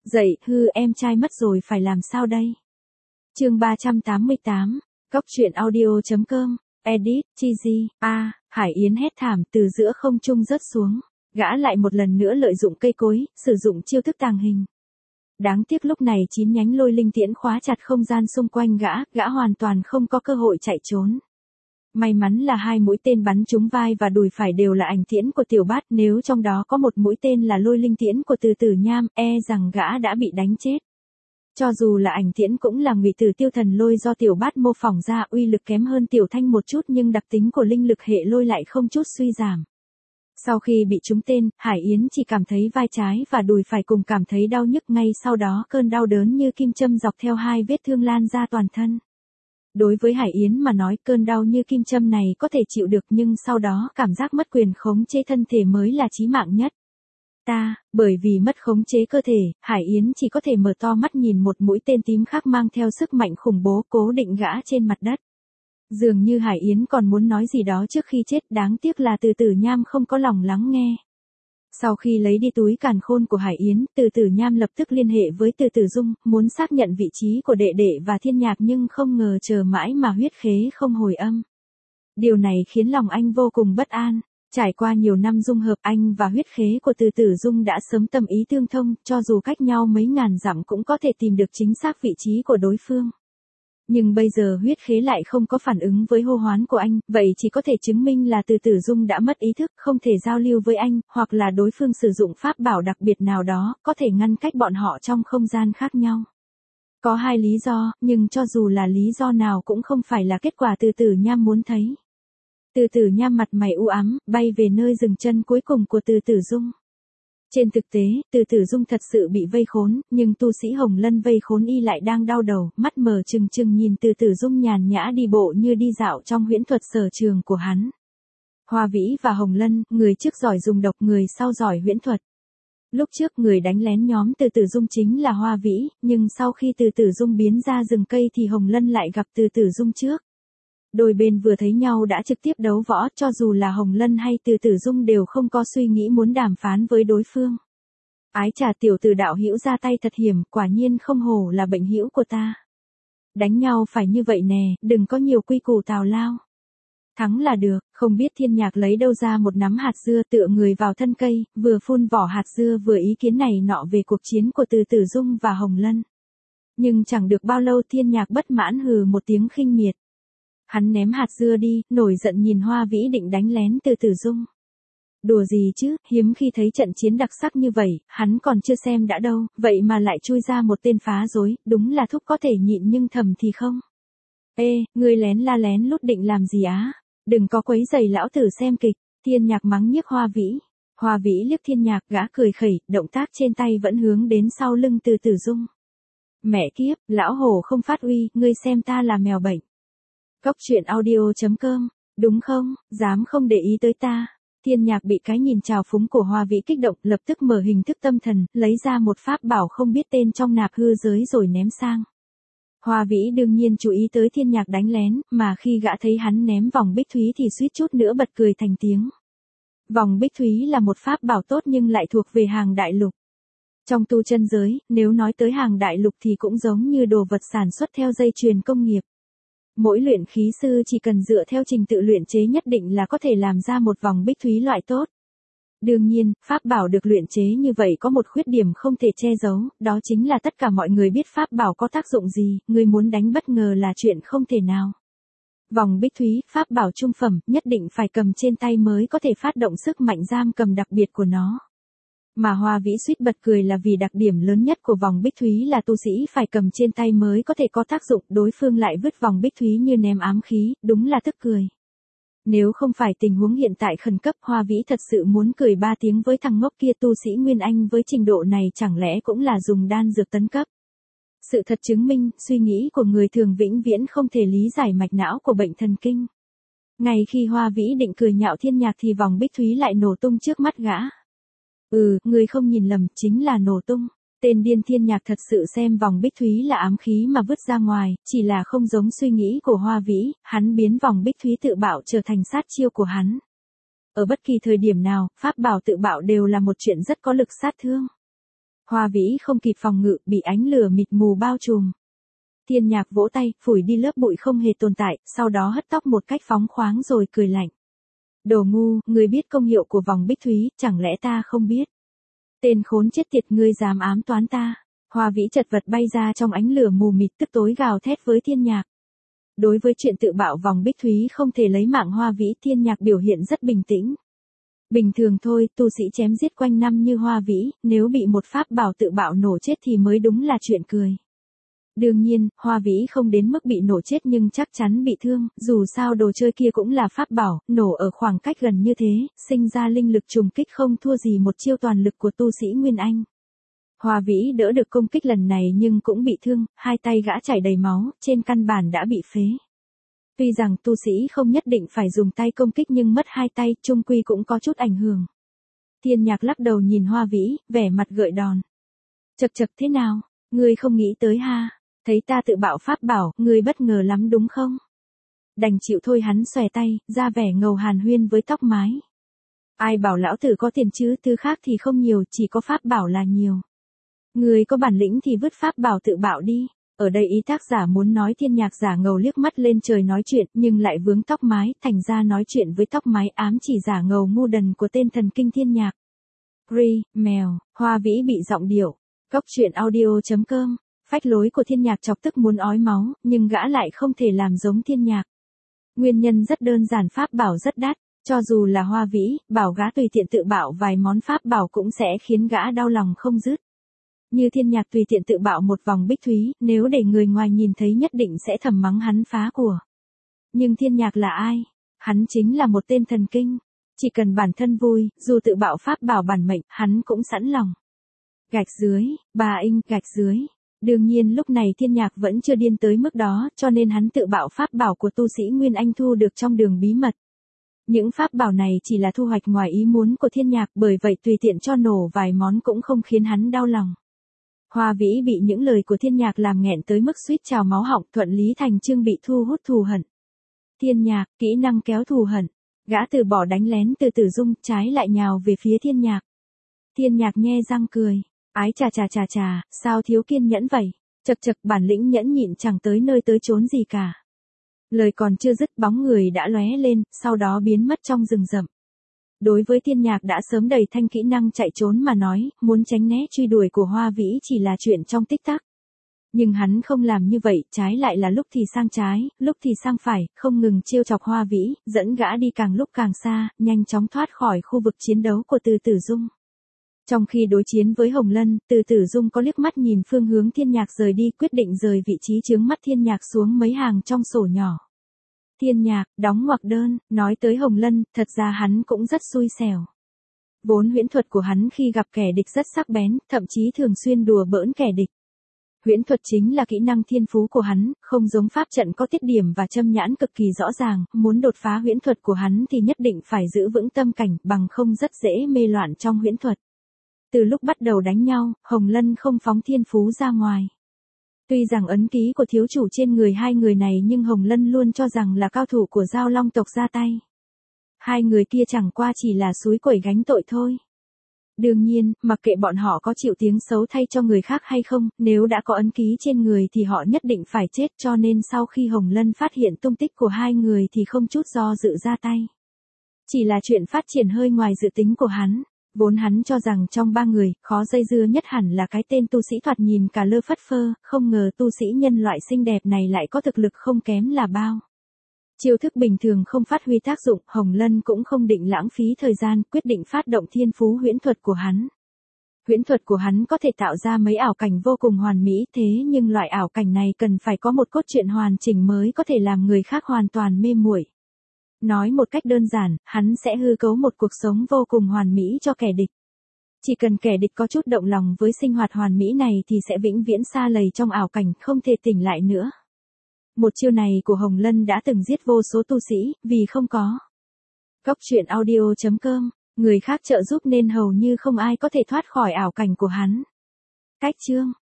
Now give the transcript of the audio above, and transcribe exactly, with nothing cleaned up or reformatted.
Dậy, hư em trai mất rồi phải làm sao đây? Chương ba trăm tám mươi tám, Cóc truyện audio.com, edit, cheesy, a, Hải Yến hét thảm từ giữa không trung rớt xuống, gã lại một lần nữa lợi dụng cây cối, sử dụng chiêu thức tàng hình. Đáng tiếc lúc này chín nhánh lôi linh tiễn khóa chặt không gian xung quanh gã, gã hoàn toàn không có cơ hội chạy trốn. May mắn là hai mũi tên bắn trúng vai và đùi phải đều là ảnh tiễn của Tiểu Bát, nếu trong đó có một mũi tên là lôi linh tiễn của Từ Tử Nham, e rằng gã đã bị đánh chết. Cho dù là ảnh tiễn cũng là ngụy tử tiêu thần lôi do Tiểu Bát mô phỏng ra, uy lực kém hơn Tiểu Thanh một chút nhưng đặc tính của linh lực hệ lôi lại không chút suy giảm. Sau khi bị trúng tên, Hải Yến chỉ cảm thấy vai trái và đùi phải cùng cảm thấy đau nhức, ngay sau đó cơn đau đớn như kim châm dọc theo hai vết thương lan ra toàn thân. Đối với Hải Yến mà nói, cơn đau như kim châm này có thể chịu được nhưng sau đó cảm giác mất quyền khống chế thân thể mới là chí mạng nhất. Ta, bởi vì mất khống chế cơ thể, Hải Yến chỉ có thể mở to mắt nhìn một mũi tên tím khác mang theo sức mạnh khủng bố cố định gã trên mặt đất. Dường như Hải Yến còn muốn nói gì đó trước khi chết, đáng tiếc là Từ Tử Nham không có lòng lắng nghe. Sau khi lấy đi túi càn khôn của Hải Yến, Từ Tử Nham lập tức liên hệ với Từ Tử Dung, muốn xác nhận vị trí của đệ đệ và Thiên Nhạc nhưng không ngờ chờ mãi mà huyết khế không hồi âm. Điều này khiến lòng anh vô cùng bất an. Trải qua nhiều năm dung hợp, anh và huyết khế của Từ Tử Dung đã sớm tâm ý tương thông, cho dù cách nhau mấy ngàn dặm cũng có thể tìm được chính xác vị trí của đối phương. Nhưng bây giờ huyết khế lại không có phản ứng với hô hoán của anh, vậy chỉ có thể chứng minh là Từ Tử Dung đã mất ý thức, không thể giao lưu với anh, hoặc là đối phương sử dụng pháp bảo đặc biệt nào đó, có thể ngăn cách bọn họ trong không gian khác nhau. Có hai lý do, nhưng cho dù là lý do nào cũng không phải là kết quả Từ Tử Nham muốn thấy. Từ Tử Nham mặt mày u ám, bay về nơi dừng chân cuối cùng của Từ Tử Dung. Trên thực tế, Từ Tử Dung thật sự bị vây khốn, nhưng tu sĩ Hồng Lân vây khốn y lại đang đau đầu, mắt mờ trừng trừng nhìn Từ Tử Dung nhàn nhã đi bộ như đi dạo trong huyễn thuật sở trường của hắn. Hoa Vĩ và Hồng Lân, người trước giỏi dùng độc, người sau giỏi huyễn thuật. Lúc trước người đánh lén nhóm Từ Tử Dung chính là Hoa Vĩ, nhưng sau khi Từ Tử Dung biến ra rừng cây thì Hồng Lân lại gặp Từ Tử Dung trước. Đôi bên vừa thấy nhau đã trực tiếp đấu võ, cho dù là Hồng Lân hay Từ Tử Dung đều không có suy nghĩ muốn đàm phán với đối phương. Ái chà, tiểu tử đạo hữu ra tay thật hiểm, quả nhiên không hổ là bệnh hữu của ta. Đánh nhau phải như vậy nè, đừng có nhiều quy củ tào lao. Thắng là được. Không biết Thiên Nhạc lấy đâu ra một nắm hạt dưa, tựa người vào thân cây, vừa phun vỏ hạt dưa vừa ý kiến này nọ về cuộc chiến của Từ Tử Dung và Hồng Lân. Nhưng chẳng được bao lâu Thiên Nhạc bất mãn hừ một tiếng khinh miệt. Hắn ném hạt dưa đi, nổi giận nhìn Hoa Vĩ định đánh lén Từ Tử Dung. Đùa gì chứ, hiếm khi thấy trận chiến đặc sắc như vậy, hắn còn chưa xem đã đâu, vậy mà lại chui ra một tên phá rối, đúng là thúc có thể nhịn nhưng thầm thì không. Ê, ngươi lén la lén lút định làm gì á? Đừng có quấy rầy lão tử xem kịch. Thiên Nhạc mắng nhiếc Hoa Vĩ. Hoa Vĩ liếc Thiên Nhạc, gã cười khẩy, động tác trên tay vẫn hướng đến sau lưng Từ Tử Dung. Mẹ kiếp, lão hổ không phát uy, ngươi xem ta là mèo bệnh. Cóc truyện audio.com, đúng không, dám không để ý tới ta. Thiên Nhạc bị cái nhìn trào phúng của Hoa Vĩ kích động, lập tức mở hình thức tâm thần, lấy ra một pháp bảo không biết tên trong nạp hư giới rồi ném sang. Hoa Vĩ đương nhiên chú ý tới Thiên Nhạc đánh lén, mà khi gã thấy hắn ném vòng bích thúy thì suýt chút nữa bật cười thành tiếng. Vòng bích thúy là một pháp bảo tốt nhưng lại thuộc về hàng đại lục. Trong tu chân giới, nếu nói tới hàng đại lục thì cũng giống như đồ vật sản xuất theo dây chuyền công nghiệp. Mỗi luyện khí sư chỉ cần dựa theo trình tự luyện chế nhất định là có thể làm ra một vòng bích thúy loại tốt. Đương nhiên, pháp bảo được luyện chế như vậy có một khuyết điểm không thể che giấu, đó chính là tất cả mọi người biết pháp bảo có tác dụng gì, người muốn đánh bất ngờ là chuyện không thể nào. Vòng bích thúy, pháp bảo trung phẩm, nhất định phải cầm trên tay mới có thể phát động sức mạnh giam cầm đặc biệt của nó. Mà Hoa Vĩ suýt bật cười là vì đặc điểm lớn nhất của vòng bích thúy là tu sĩ phải cầm trên tay mới có thể có tác dụng, đối phương lại vứt vòng bích thúy như ném ám khí, đúng là tức cười. Nếu không phải tình huống hiện tại khẩn cấp, Hoa Vĩ thật sự muốn cười ba tiếng với thằng ngốc kia. Tu sĩ Nguyên Anh với trình độ này chẳng lẽ cũng là dùng đan dược tấn cấp. Sự thật chứng minh, suy nghĩ của người thường vĩnh viễn không thể lý giải mạch não của bệnh thần kinh. Ngay khi Hoa Vĩ định cười nhạo Thiên Nhạc thì vòng bích thúy lại nổ tung trước mắt gã. Ừ, người không nhìn lầm, chính là nổ tung. Tên điên Thiên Nhạc thật sự xem vòng bích thúy là ám khí mà vứt ra ngoài, chỉ là không giống suy nghĩ của Hoa Vĩ, hắn biến vòng bích thúy tự bạo trở thành sát chiêu của hắn. Ở bất kỳ thời điểm nào, pháp bảo tự bạo đều là một chuyện rất có lực sát thương. Hoa Vĩ không kịp phòng ngự, bị ánh lửa mịt mù bao trùm. Thiên Nhạc vỗ tay, phủi đi lớp bụi không hề tồn tại, sau đó hất tóc một cách phóng khoáng rồi cười lạnh. Đồ ngu, ngươi biết công hiệu của vòng bích thúy, chẳng lẽ ta không biết? Tên khốn chết tiệt, ngươi dám ám toán ta. Hoa Vĩ chật vật bay ra trong ánh lửa mù mịt, tức tối gào thét với Thiên Nhạc. Đối với chuyện tự bạo vòng bích thúy không thể lấy mạng Hoa Vĩ, Thiên Nhạc biểu hiện rất bình tĩnh. Bình thường thôi, tu sĩ chém giết quanh năm như Hoa Vĩ, nếu bị một pháp bảo tự bạo nổ chết thì mới đúng là chuyện cười. Đương nhiên, Hoa Vĩ không đến mức bị nổ chết nhưng chắc chắn bị thương, dù sao đồ chơi kia cũng là pháp bảo, nổ ở khoảng cách gần như thế, sinh ra linh lực trùng kích không thua gì một chiêu toàn lực của tu sĩ Nguyên Anh. Hoa Vĩ đỡ được công kích lần này nhưng cũng bị thương, hai tay gã chảy đầy máu, trên căn bản đã bị phế. Tuy rằng tu sĩ không nhất định phải dùng tay công kích nhưng mất hai tay, chung quy cũng có chút ảnh hưởng. Thiên Nhạc lắc đầu nhìn Hoa Vĩ, vẻ mặt gợi đòn. Chậc chậc, thế nào, ngươi không nghĩ tới ha, thấy ta tự bạo pháp bảo, ngươi bất ngờ lắm đúng không? Đành chịu thôi, hắn xòe tay, ra vẻ ngầu hàn huyên với tóc mái. Ai bảo lão tử có tiền chứ, thứ khác thì không nhiều, chỉ có pháp bảo là nhiều. Ngươi có bản lĩnh thì vứt pháp bảo tự bạo đi. Ở đây ý tác giả muốn nói Thiên Nhạc giả ngầu liếc mắt lên trời nói chuyện, nhưng lại vướng tóc mái, thành ra nói chuyện với tóc mái ám chỉ giả ngầu ngu đần của tên thần kinh Thiên Nhạc. Ri, mèo, Hoa Vĩ bị giọng điệu. Cốc truyện audio chấm com, phách lối của Thiên Nhạc chọc tức muốn ói máu, nhưng gã lại không thể làm giống Thiên Nhạc. Nguyên nhân rất đơn giản, pháp bảo rất đắt, cho dù là Hoa Vĩ, bảo gã tùy tiện tự bạo vài món pháp bảo cũng sẽ khiến gã đau lòng không dứt. Như Thiên Nhạc tùy tiện tự bạo một vòng bích thúy, nếu để người ngoài nhìn thấy nhất định sẽ thầm mắng hắn phá của. Nhưng Thiên Nhạc là ai? Hắn chính là một tên thần kinh. Chỉ cần bản thân vui, dù tự bạo pháp bảo bản mệnh, hắn cũng sẵn lòng. Gạch dưới, bà Inh, gạch dưới. Đương nhiên lúc này Thiên Nhạc vẫn chưa điên tới mức đó, cho nên hắn tự bạo pháp bảo của tu sĩ Nguyên Anh thu được trong đường bí mật. Những pháp bảo này chỉ là thu hoạch ngoài ý muốn của Thiên Nhạc, bởi vậy tùy tiện cho nổ vài món cũng không khiến hắn đau lòng. Hoa Vĩ bị những lời của Thiên Nhạc làm nghẹn tới mức suýt trào máu họng, thuận lý thành chương bị thu hút thù hận. Thiên Nhạc, kỹ năng kéo thù hận. Gã từ bỏ đánh lén từ Tử Dung, trái lại nhào về phía Thiên Nhạc. Thiên Nhạc nhe răng cười. Ái chà chà chà chà, sao thiếu kiên nhẫn vậy? Chậc chậc, bản lĩnh nhẫn nhịn chẳng tới nơi tới chốn gì cả. Lời còn chưa dứt, bóng người đã lóe lên, sau đó biến mất trong rừng rậm. Đối với Thiên Nhạc đã sớm đầy thanh kỹ năng chạy trốn mà nói, muốn tránh né truy đuổi của Hoa Vĩ chỉ là chuyện trong tích tắc. Nhưng hắn không làm như vậy, trái lại là lúc thì sang trái, lúc thì sang phải, không ngừng trêu chọc Hoa Vĩ, dẫn gã đi càng lúc càng xa, nhanh chóng thoát khỏi khu vực chiến đấu của Từ Tử Dung. Trong khi đối chiến với Hồng Lân, Từ Tử Dung có liếc mắt nhìn phương hướng Thiên Nhạc rời đi, quyết định rời vị trí chướng mắt Thiên Nhạc xuống mấy hàng trong sổ nhỏ. Thiên Nhạc, đóng ngoặc đơn, nói tới Hồng Lân, thật ra hắn cũng rất xui xẻo. Vốn huyễn thuật của hắn khi gặp kẻ địch rất sắc bén, thậm chí thường xuyên đùa bỡn kẻ địch. Huyễn thuật chính là kỹ năng thiên phú của hắn, không giống pháp trận có tiết điểm và châm nhãn cực kỳ rõ ràng, muốn đột phá huyễn thuật của hắn thì nhất định phải giữ vững tâm cảnh, bằng không rất dễ mê loạn trong huyễn thuật. Từ lúc bắt đầu đánh nhau, Hồng Lân không phóng thiên phú ra ngoài. Tuy rằng ấn ký của thiếu chủ trên người hai người này nhưng Hồng Lân luôn cho rằng là cao thủ của Giao Long tộc ra tay. Hai người kia chẳng qua chỉ là xúi quẩy gánh tội thôi. Đương nhiên, mặc kệ bọn họ có chịu tiếng xấu thay cho người khác hay không, nếu đã có ấn ký trên người thì họ nhất định phải chết, cho nên sau khi Hồng Lân phát hiện tung tích của hai người thì không chút do dự ra tay. Chỉ là chuyện phát triển hơi ngoài dự tính của hắn. Vốn hắn cho rằng trong ba người, khó dây dưa nhất hẳn là cái tên tu sĩ thoạt nhìn cả lơ phất phơ, không ngờ tu sĩ nhân loại xinh đẹp này lại có thực lực không kém là bao. Chiêu thức bình thường không phát huy tác dụng, Hồng Lân cũng không định lãng phí thời gian, quyết định phát động thiên phú huyễn thuật của hắn. Huyễn thuật của hắn có thể tạo ra mấy ảo cảnh vô cùng hoàn mỹ, thế nhưng loại ảo cảnh này cần phải có một cốt truyện hoàn chỉnh mới có thể làm người khác hoàn toàn mê muội. Nói một cách đơn giản, hắn sẽ hư cấu một cuộc sống vô cùng hoàn mỹ cho kẻ địch. Chỉ cần kẻ địch có chút động lòng với sinh hoạt hoàn mỹ này thì sẽ vĩnh viễn sa lầy trong ảo cảnh, không thể tỉnh lại nữa. Một chiêu này của Hồng Lân đã từng giết vô số tu sĩ, vì không có Cốc truyện audio chấm com, người khác trợ giúp nên hầu như không ai có thể thoát khỏi ảo cảnh của hắn. Cách chương